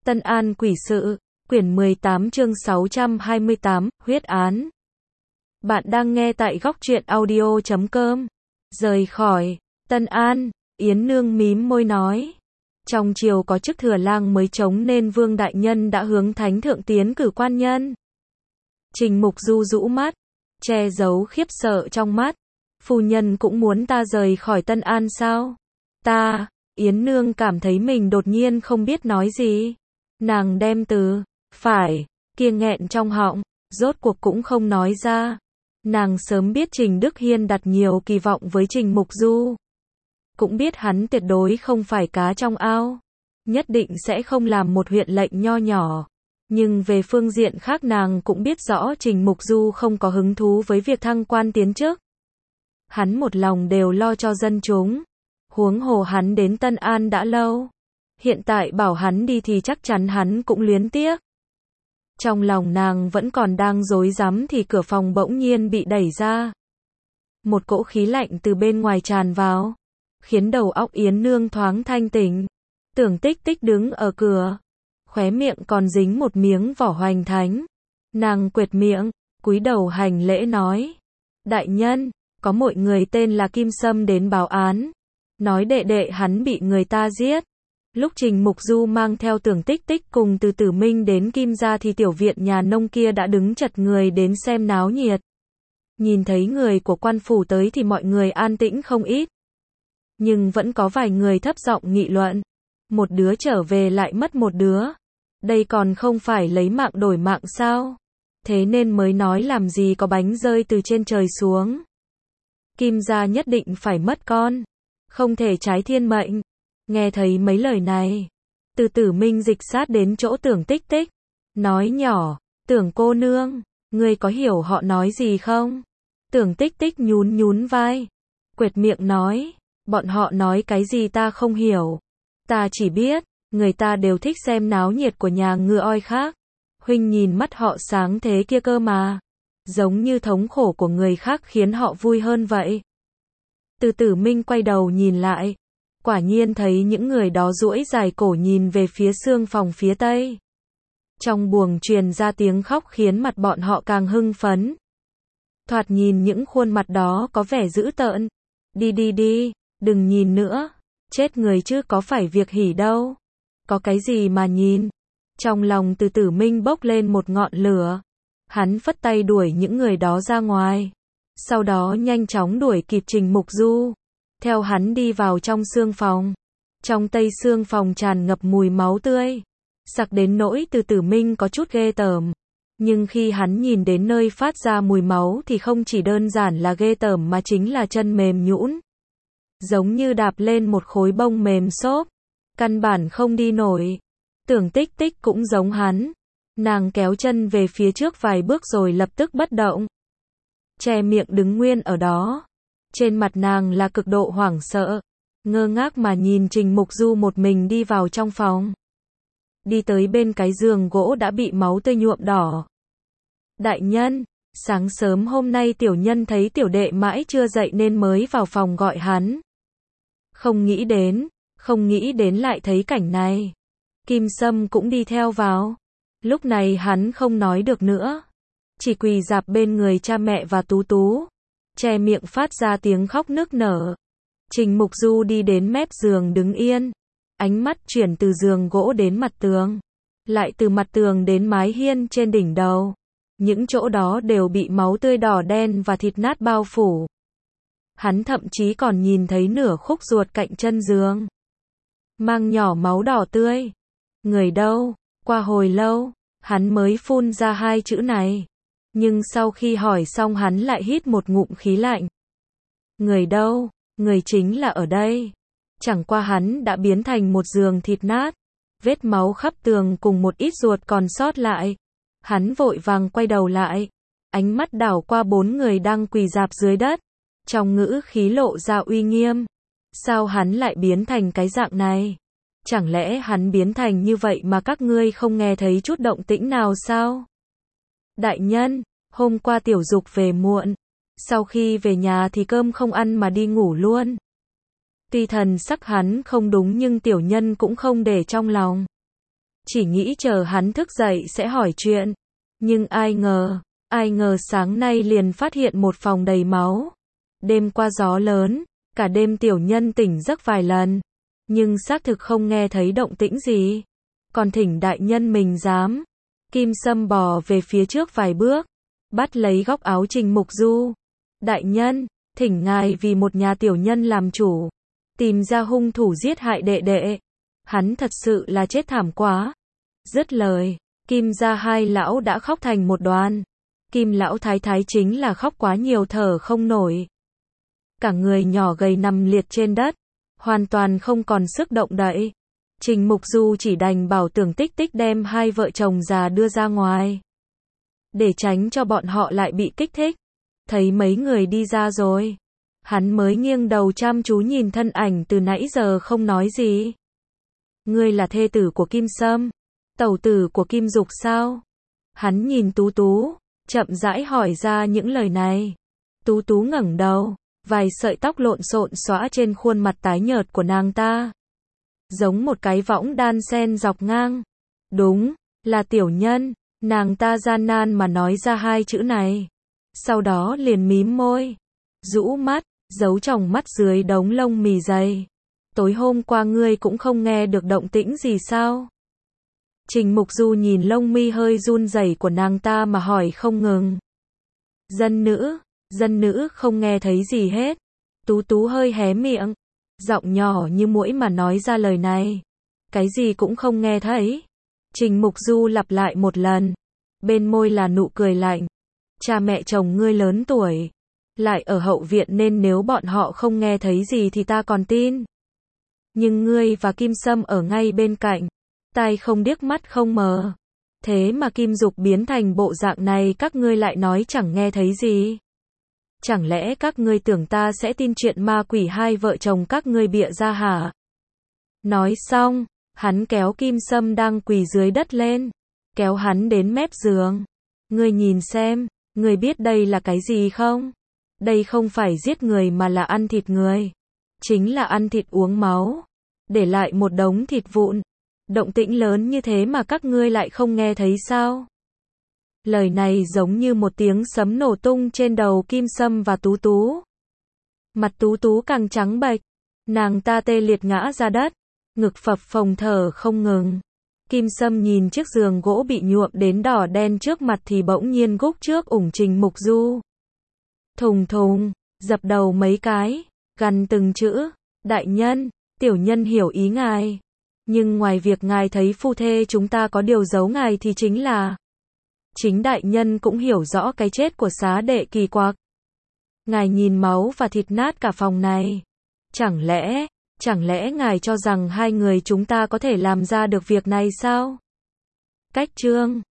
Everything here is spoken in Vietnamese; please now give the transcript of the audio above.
Tân An quỷ sự, quyển 18 chương 628, huyết án. Bạn đang nghe tại góc truyện audio.com. Rời khỏi Tân An, Yến Nương mím môi nói. Trong triều có chức thừa lang mới trống nên Vương Đại Nhân đã hướng Thánh Thượng tiến cử quan nhân. Trình Mục Du rũ mắt, che giấu khiếp sợ trong mắt. Phu nhân cũng muốn ta rời khỏi Tân An sao? Ta, Yến Nương cảm thấy mình đột nhiên không biết nói gì. Nàng đem từ phải kia nghẹn trong họng, rốt cuộc cũng không nói ra. Nàng sớm biết Trình Đức Hiên đặt nhiều kỳ vọng với Trình Mục Du. Cũng biết hắn tuyệt đối không phải cá trong ao. Nhất định sẽ không làm một huyện lệnh nho nhỏ. Nhưng về phương diện khác nàng cũng biết rõ Trình Mục Du không có hứng thú với việc thăng quan tiến chức. Hắn một lòng đều lo cho dân chúng. Huống hồ hắn đến Tân An đã lâu. Hiện tại bảo hắn đi thì chắc chắn hắn cũng luyến tiếc. Trong lòng nàng vẫn còn đang rối rắm thì cửa phòng bỗng nhiên bị đẩy ra. Một cỗ khí lạnh từ bên ngoài tràn vào, khiến đầu óc Yến Nương thoáng thanh tỉnh. Tưởng Tích Tích đứng ở cửa, khóe miệng còn dính một miếng vỏ hoành thánh. Nàng quệt miệng, cúi đầu hành lễ nói: Đại nhân, có một người tên là Kim Sâm đến báo án, nói đệ đệ hắn bị người ta giết. Lúc Trình Mục Du mang theo Tưởng Tích Tích cùng Từ Tử Minh đến Kim gia thì tiểu viện nhà nông kia đã đứng chật người đến xem náo nhiệt. Nhìn thấy người của quan phủ tới thì mọi người an tĩnh không ít. Nhưng vẫn có vài người thấp giọng nghị luận. Một đứa trở về lại mất một đứa. Đây còn không phải lấy mạng đổi mạng sao? Thế nên mới nói làm gì có bánh rơi từ trên trời xuống. Kim gia nhất định phải mất con. Không thể trái thiên mệnh. Nghe thấy mấy lời này, Từ Tử Minh dịch sát đến chỗ Tưởng Tích Tích, nói nhỏ: Tưởng cô nương, ngươi có hiểu họ nói gì không? Tưởng Tích Tích nhún vai, quệt miệng nói: bọn họ nói cái gì ta không hiểu. Ta chỉ biết, người ta đều thích xem náo nhiệt của nhà ngựa oi khác. Huynh nhìn mắt họ sáng thế kia cơ mà. Giống như thống khổ của người khác khiến họ vui hơn vậy. Từ Tử Minh quay đầu nhìn lại. Quả nhiên thấy những người đó duỗi dài cổ nhìn về phía xương phòng phía tây. Trong buồng truyền ra tiếng khóc khiến mặt bọn họ càng hưng phấn. Thoạt nhìn những khuôn mặt đó có vẻ dữ tợn. Đi, đừng nhìn nữa. Chết người chứ có phải việc hỉ đâu. Có cái gì mà nhìn. Trong lòng Từ Tử Minh bốc lên một ngọn lửa. Hắn phất tay đuổi những người đó ra ngoài. Sau đó nhanh chóng đuổi kịp Trình Mục Du. Theo hắn đi vào trong xương phòng. Trong tây xương phòng tràn ngập mùi máu tươi. Sặc đến nỗi Từ Tử Minh có chút ghê tởm. Nhưng khi hắn nhìn đến nơi phát ra mùi máu thì không chỉ đơn giản là ghê tởm mà chính là chân mềm nhũn. Giống như đạp lên một khối bông mềm xốp. Căn bản không đi nổi. Tưởng Tích Tích cũng giống hắn. Nàng kéo chân về phía trước vài bước rồi lập tức bất động. Che miệng đứng nguyên ở đó. Trên mặt nàng là cực độ hoảng sợ, ngơ ngác mà nhìn Trình Mục Du một mình đi vào trong phòng. Đi tới bên cái giường gỗ đã bị máu tươi nhuộm đỏ. Đại nhân, sáng sớm hôm nay tiểu nhân thấy tiểu đệ mãi chưa dậy nên mới vào phòng gọi hắn. Không nghĩ đến lại thấy cảnh này. Kim Sâm cũng đi theo vào. Lúc này hắn không nói được nữa. Chỉ quỳ rạp bên người cha mẹ và Tú Tú. Che miệng phát ra tiếng khóc nức nở. Trình Mục Du đi đến mép giường đứng yên. Ánh mắt chuyển từ giường gỗ đến mặt tường. Lại từ mặt tường đến mái hiên trên đỉnh đầu. Những chỗ đó đều bị máu tươi đỏ đen và thịt nát bao phủ. Hắn thậm chí còn nhìn thấy nửa khúc ruột cạnh chân giường. Mang nhỏ máu đỏ tươi. Người đâu? Qua hồi lâu, hắn mới phun ra hai chữ này. Nhưng sau khi hỏi xong hắn lại hít một ngụm khí lạnh. Người đâu? Người chính là ở đây. Chẳng qua hắn đã biến thành một giường thịt nát. Vết máu khắp tường cùng một ít ruột còn sót lại. Hắn vội vàng quay đầu lại. Ánh mắt đảo qua bốn người đang quỳ rạp dưới đất. Trong ngữ khí lộ ra uy nghiêm. Sao hắn lại biến thành cái dạng này? Chẳng lẽ hắn biến thành như vậy mà các ngươi không nghe thấy chút động tĩnh nào sao? Đại nhân, hôm qua Tiểu Dục về muộn. Sau khi về nhà thì cơm không ăn mà đi ngủ luôn. Tuy thần sắc hắn không đúng nhưng tiểu nhân cũng không để trong lòng. chỉ nghĩ chờ hắn thức dậy sẽ hỏi chuyện. Nhưng ai ngờ sáng nay liền phát hiện một phòng đầy máu. Đêm qua gió lớn, cả đêm tiểu nhân tỉnh giấc vài lần, nhưng xác thực không nghe thấy động tĩnh gì. Còn thỉnh đại nhân mình dám. Kim Sâm bò về phía trước vài bước, bắt lấy góc áo Trình Mục Du. Đại nhân, thỉnh ngài vì một nhà tiểu nhân làm chủ, tìm ra hung thủ giết hại đệ đệ. Hắn thật sự là chết thảm quá. Dứt lời, Kim gia hai lão đã khóc thành một đoàn. Kim lão thái thái chính là khóc quá nhiều thở không nổi. Cả người nhỏ gầy nằm liệt trên đất, hoàn toàn không còn sức động đậy. Trình Mục Du chỉ đành bảo Tưởng Tích Tích đem hai vợ chồng già đưa ra ngoài, để tránh cho bọn họ lại bị kích thích. Thấy mấy người đi ra rồi, hắn mới nghiêng đầu chăm chú nhìn thân ảnh từ nãy giờ không nói gì. Ngươi là thê tử của Kim Sâm, tẩu tử của Kim Dục sao? Hắn nhìn Tú Tú, chậm rãi hỏi ra những lời này. Tú Tú ngẩng đầu, vài sợi tóc lộn xộn xõa trên khuôn mặt tái nhợt của nàng ta, giống một cái võng đan sen dọc ngang. Đúng, là tiểu nhân. Nàng ta gian nan mà nói ra hai chữ này, sau đó liền mím môi, rũ mắt, giấu tròng mắt dưới đống lông mì dày. Tối hôm qua ngươi cũng không nghe được động tĩnh gì sao? Trình Mục Du nhìn lông mi hơi run rẩy của nàng ta mà hỏi không ngừng. Dân nữ không nghe thấy gì hết. Tú Tú hơi hé miệng, giọng nhỏ như muỗi mà nói ra lời này. Cái gì cũng không nghe thấy. Trình Mục Du lặp lại một lần, bên môi là nụ cười lạnh. Cha mẹ chồng ngươi lớn tuổi, lại ở hậu viện nên nếu bọn họ không nghe thấy gì thì ta còn tin. Nhưng ngươi và Kim Sâm ở ngay bên cạnh, tai không điếc mắt không mờ. Thế mà Kim Dục biến thành bộ dạng này các ngươi lại nói chẳng nghe thấy gì. Chẳng lẽ các ngươi tưởng ta sẽ tin chuyện ma quỷ hai vợ chồng các ngươi bịa ra hả? Nói xong, hắn kéo Kim Sâm đang quỳ dưới đất lên, kéo hắn đến mép giường. Ngươi nhìn xem, ngươi biết đây là cái gì không? Đây không phải giết người mà là ăn thịt người. Chính là ăn thịt uống máu, để lại một đống thịt vụn. Động tĩnh lớn như thế mà các ngươi lại không nghe thấy sao? Lời này giống như một tiếng sấm nổ tung trên đầu Kim Sâm và Tú Tú. Mặt Tú Tú càng trắng bệch, nàng ta tê liệt ngã ra đất, ngực phập phồng thở không ngừng. Kim Sâm nhìn chiếc giường gỗ bị nhuộm đến đỏ đen trước mặt thì bỗng nhiên gúc trước ủng Trình Mục Du. Thùng thùng, dập đầu mấy cái, gằn từng chữ, đại nhân, tiểu nhân hiểu ý ngài. Nhưng ngoài việc ngài thấy phu thê chúng ta có điều giấu ngài thì chính đại nhân cũng hiểu rõ cái chết của xá đệ kỳ quặc. Ngài nhìn máu và thịt nát cả phòng này. Chẳng lẽ ngài cho rằng hai người chúng ta có thể làm ra được việc này sao? Cách chương